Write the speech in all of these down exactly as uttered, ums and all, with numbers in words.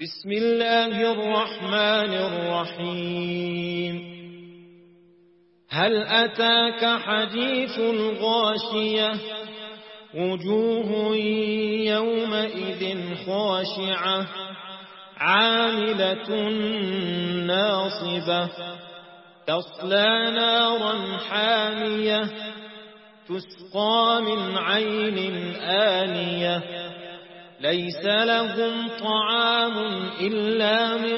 بسم الله الرحمن الرحيم هل أتاك حديث الغاشية وجوه يومئذ خاشعة عاملة ناصبة تصلى نارا حامية تسقى من عين آنية ليس لهم طعام إلا من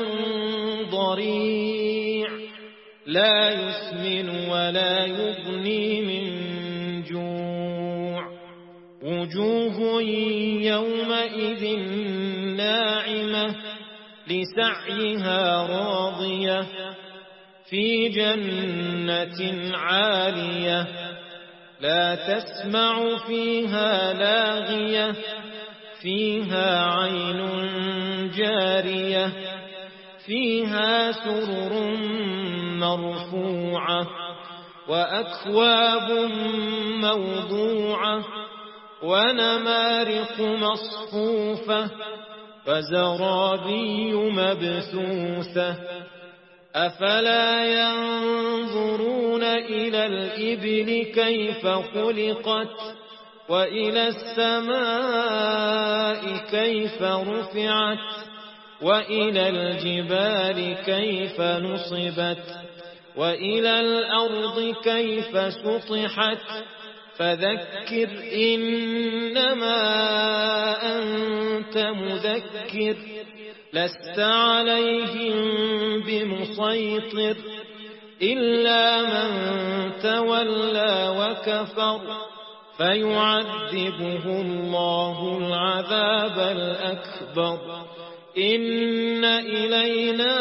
ضريع لا يسمن ولا يغني من جوع وجوه يومئذ ناعمة لسعيها راضية في جنة عالية لا تسمع فيها لاغية فيها عين جارية فيها سرر مرفوعة وأكواب موضوعة ونمارق مصفوفة وزرابي مبثوثة أفلا ينظرون إلى الإبل كيف خلقت وإلى السماء كيف رفعت وإلى الجبال كيف نصبت وإلى الأرض كيف سطحت فذكر إنما أنت مذكر لست عليهم بمسيطر إلا من تولى وكفر فيعذبه الله العذاب الأكبر إن إلينا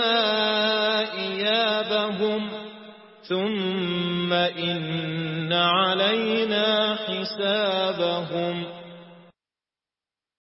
إيابهم ثم إن علينا حسابهم